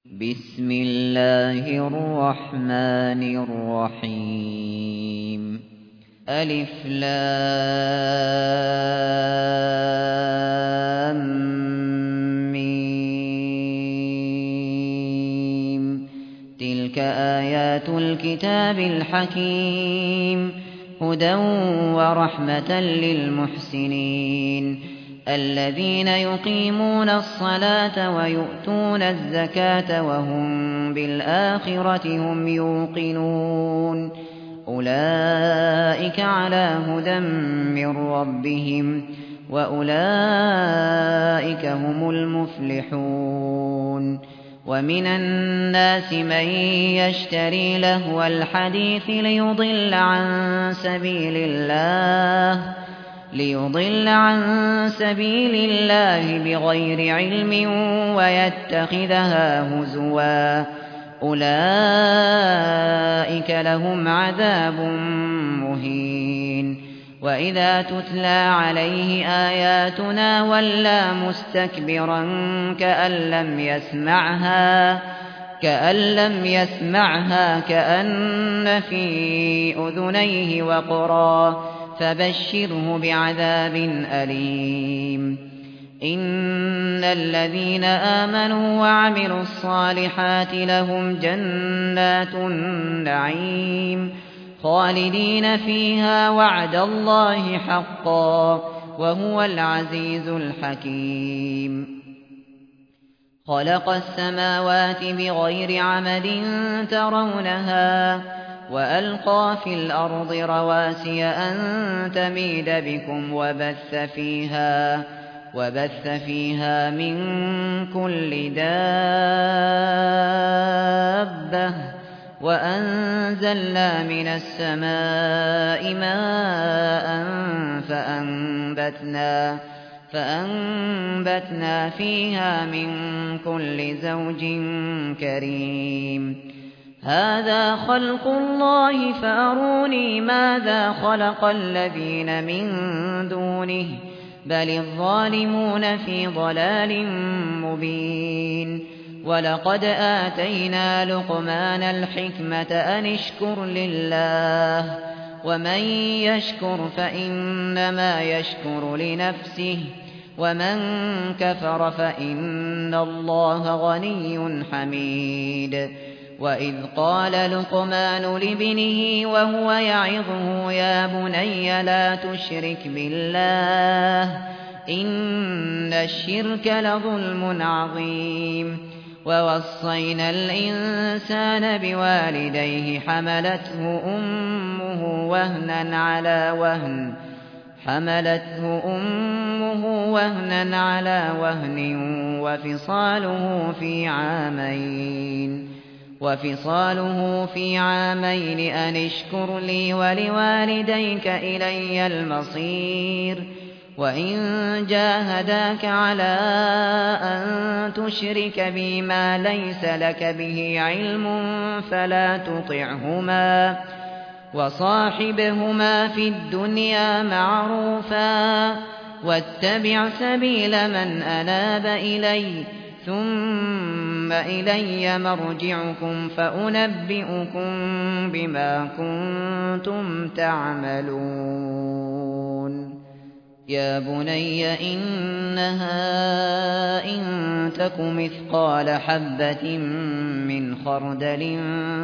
بسم الله الرحمن الرحيم. ألف لام ميم. تلك آيات الكتاب الحكيم، هدى ورحمة للمحسنين الذين يقيمون الصلاة ويؤتون الزكاة وهم بالآخرة هم يوقنون. أولئك على هدى من ربهم وأولئك هم المفلحون. ومن الناس من يشتري لهو الحديث ليضل عن سبيل الله بغير علم ويتخذها هزوا. أولئك لهم عذاب مهين. وإذا تتلى عليه آياتنا ولى مستكبرا كأن لم يسمعها كأن في أذنيه وقرا، فبشره بعذاب أليم. إن الذين آمنوا وعملوا الصالحات لهم جنات النعيم خالدين فيها وعد الله حقا وهو العزيز الحكيم. خلق السماوات بغير عمد ترونها وألقى في الأرض رواسي أن تميد بكم وبث فيها من كل دابة وأنزلنا من السماء ماء فأنبتنا فيها من كل زوج كريم. هذا خلق الله فأروني ماذا خلق الذين من دونه بل الظالمون في ضلال مبين. ولقد آتينا لقمان الحكمة أن اشكر لله ومن يشكر فإنما يشكر لنفسه ومن كفر فإن الله غني حميد. وإذ قال لقمان لابنه وهو يعظه يا بني لا تشرك بالله إن الشرك لظلم عظيم. ووصينا الإنسان بوالديه حملته أمه وهنا على وهن وفصاله في عامين أن اشكر لي ولوالديك إلي المصير. وإن جاهداك على أن تشرك بي ما ليس لك به علم فلا تطعهما وصاحبهما في الدنيا معروفا واتبع سبيل من أناب إلي ثم إلي مرجعكم فأنبئكم بما كنتم تعملون. يا بني إنها إن تك مثقال حبة من خردل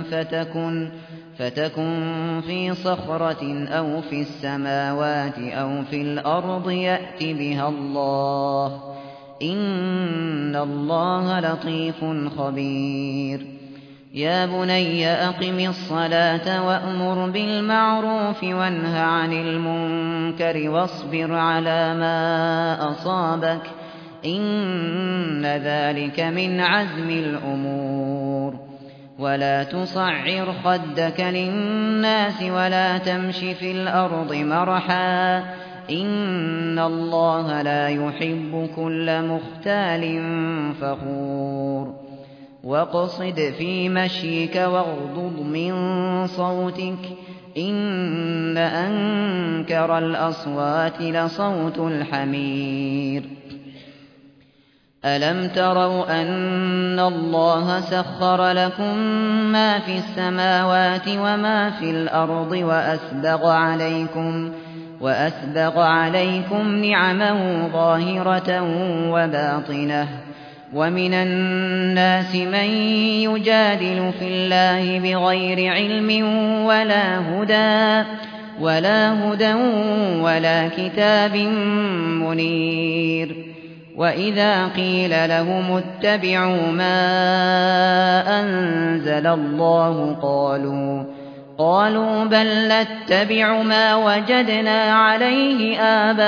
فتكن في صخرة أو في السماوات أو في الأرض يأت بها الله إن الله لطيف خبير. يا بني أقم الصلاة وأمر بالمعروف وانه عن المنكر واصبر على ما أصابك إن ذلك من عزم الأمور. ولا تصعر خدك للناس ولا تمش في الأرض مرحا إن الله لا يحب كل مختال فخور. واقصد في مشيك واغضض من صوتك إن أنكر الأصوات لصوت الحمير. ألم تروا أن الله سخر لكم ما في السماوات وما في الأرض وأسبغ عليكم نعمه ظاهرة وباطنة ومن الناس من يجادل في الله بغير علم ولا هدى ولا كتاب منير وإذا قيل لهم اتبعوا ما أنزل الله قالوا بل نتبع ما وجدنا عليه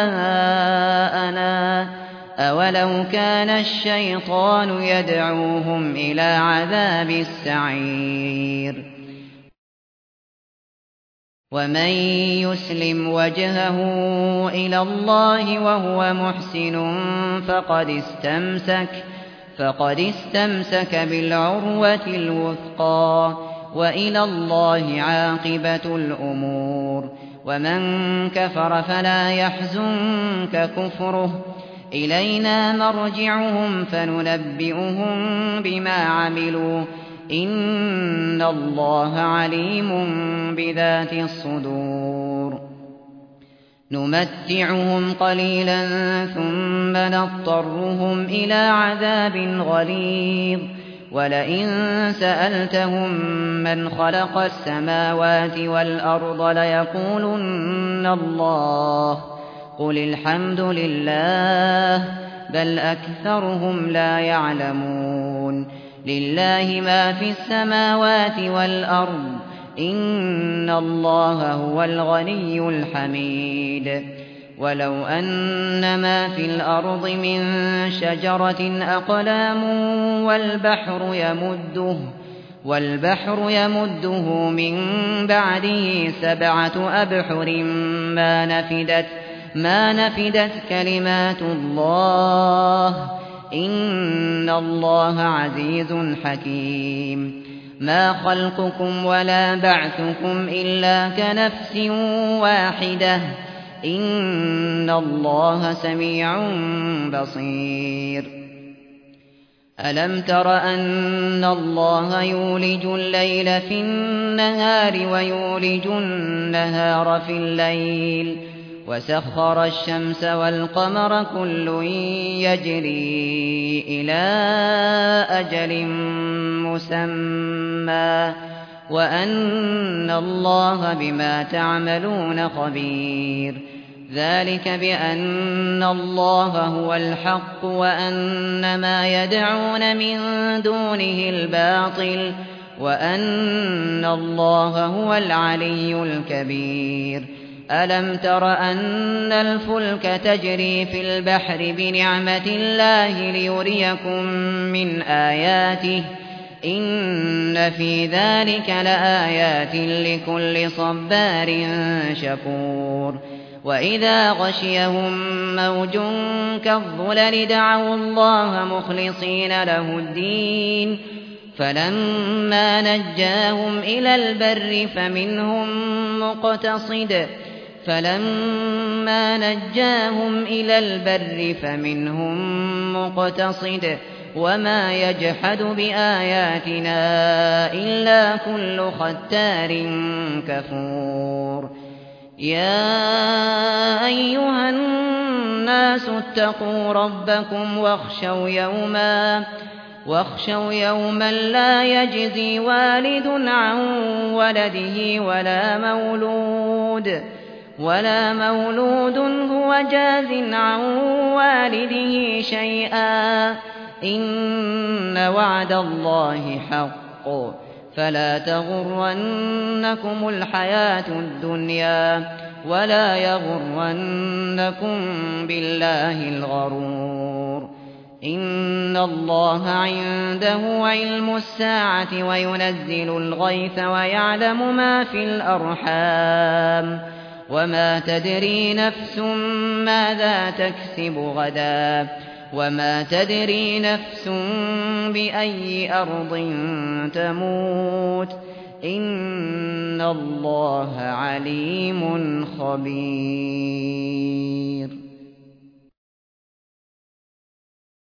آباءنا أولو كان الشيطان يدعوهم إلى عذاب السعير ومن يسلم وجهه إلى الله وهو محسن فقد استمسك بالعروة الوثقى وإلى الله عاقبة الأمور ومن كفر فلا يحزنك كفره إلينا مرجعهم فننبئهم بما عملوا إن الله عليم بذات الصدور نمتعهم قليلا ثم نضطرهم إلى عذاب غليظ ولئن سألتهم من خلق السماوات والأرض ليقولن الله قل الحمد لله بل أكثرهم لا يعلمون لله ما في السماوات والأرض إن الله هو الغني الحميد ولو أن ما في الأرض من شجرة أقلام والبحر يمده من بعده 7 أبحر ما نفدت كلمات الله إن الله عزيز حكيم ما خلقكم ولا بعثكم إلا كنفس واحدة إن الله سميع بصير ألم تر أن الله يولج الليل في النهار ويولج النهار في الليل وسخر الشمس والقمر كل يجري إلى أجل مسمى وأن الله بما تعملون خبير ذلك بأن الله هو الحق وأن ما يدعون من دونه الباطل وأن الله هو العلي الكبير ألم تر أن الفلك تجري في البحر بنعمة الله ليريكم من آياته إن في ذلك لآيات لكل صبار شكور وإذا غشيهم موج كالظلل دعوا الله مخلصين له الدين فلما نجاهم إلى البر فمنهم مقتصد وما يجحد بآياتنا إلا كل ختار كفور يا أيها الناس اتقوا ربكم واخشوا يوما لا يجزي والد عن ولده ولا مولود هو جاز عن والده شيئا إن وعد الله حق فلا تغرنكم الحياة الدنيا ولا يغرنكم بالله الغرور إن الله عنده علم الساعة وينزل الغيث ويعلم ما في الأرحام وما تدري نفس ماذا تكسب غدا وما تدري نفس بأي أرض تموت إن الله عليم خبير